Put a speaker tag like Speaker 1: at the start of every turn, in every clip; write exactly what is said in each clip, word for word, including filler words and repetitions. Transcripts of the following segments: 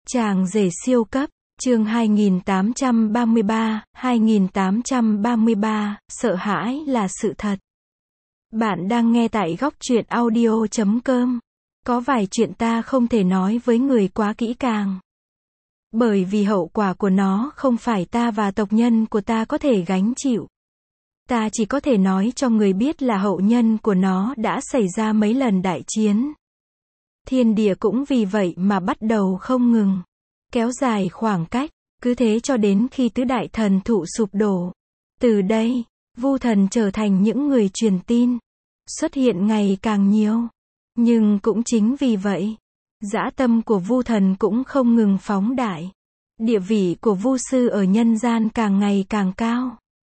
Speaker 1: Chàng rể siêu cấp, chương hai nghìn tám trăm ba mươi ba, hai nghìn tám trăm ba mươi ba, sợ hãi là sự thật. Bạn đang nghe tại góc truyện audio chấm com. Có vài chuyện ta không thể nói với người quá kỹ càng. Bởi vì hậu quả của nó không phải ta và tộc nhân của ta có thể gánh chịu. Ta chỉ có thể nói cho người biết là hậu nhân của nó đã xảy ra mấy lần đại chiến. Thiên địa cũng vì vậy mà bắt đầu không ngừng kéo dài khoảng cách, cứ thế cho đến khi tứ đại thần thụ sụp đổ. Từ đây, Vu thần trở thành những người truyền tin, xuất hiện ngày càng nhiều. Nhưng cũng chính vì vậy, dã tâm của Vu thần cũng không ngừng phóng đại. Địa vị của Vu sư ở nhân gian càng ngày càng cao.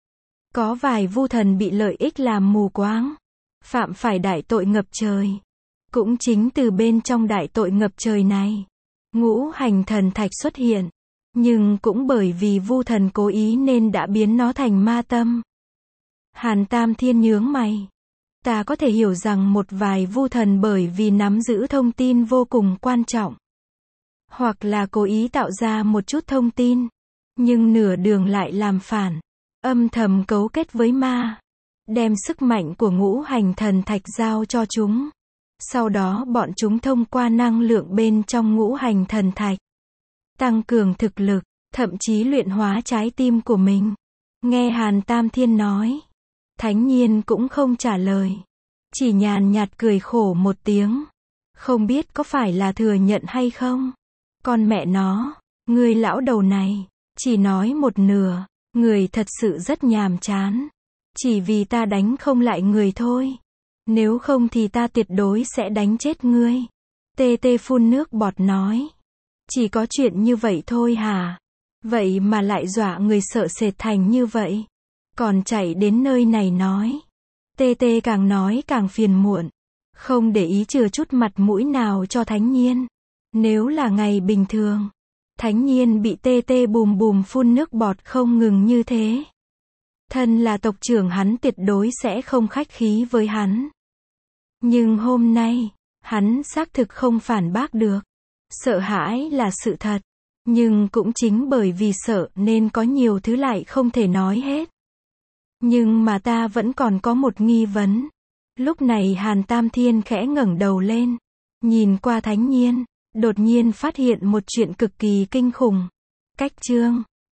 Speaker 1: Có vài Vu thần bị lợi ích làm mù quáng, phạm phải đại tội ngập trời. Cũng chính từ bên trong đại tội ngập trời này, ngũ hành thần thạch xuất hiện. Nhưng cũng bởi vì Vu thần cố ý nên đã biến nó thành ma tâm. Hàn Tam Thiên nhướng mày. Ta có thể hiểu rằng một vài Vu thần bởi vì nắm giữ thông tin vô cùng quan trọng, hoặc là cố ý tạo ra một chút thông tin, nhưng nửa đường lại làm phản, âm thầm cấu kết với ma, đem sức mạnh của ngũ hành thần thạch giao cho chúng. Sau đó bọn chúng thông qua năng lượng bên trong ngũ hành thần thạch, tăng cường thực lực, thậm chí luyện hóa trái tim của mình. Nghe Hàn Tam Thiên nói, Thánh Nhiên cũng không trả lời, chỉ nhàn nhạt cười khổ một tiếng. Không biết có phải là thừa nhận hay không? Con mẹ nó, người lão đầu này, chỉ nói một nửa, người thật sự rất nhàm chán. Chỉ vì ta đánh không lại người thôi. Nếu không thì ta tuyệt đối sẽ đánh chết ngươi. Tê tê phun nước bọt nói. Chỉ có chuyện như vậy thôi hả? Vậy mà lại dọa người sợ sệt thành như vậy. Còn chạy đến nơi này nói. Tê tê càng nói càng phiền muộn. Không để ý chừa chút mặt mũi nào cho Thánh Nhiên. Nếu là ngày bình thường, Thánh Nhiên bị tê tê bùm bùm phun nước bọt không ngừng như thế. Thân là tộc trưởng hắn tuyệt đối sẽ không khách khí với hắn. Nhưng hôm nay, hắn xác thực không phản bác được. Sợ hãi là sự thật. Nhưng cũng chính bởi vì sợ nên có nhiều thứ lại không thể nói hết. Nhưng mà ta vẫn còn có một nghi vấn. Lúc này Hàn Tam Thiên khẽ ngẩng đầu lên, nhìn qua Thánh Nhiên, đột nhiên phát hiện một chuyện cực kỳ kinh khủng. Cách chương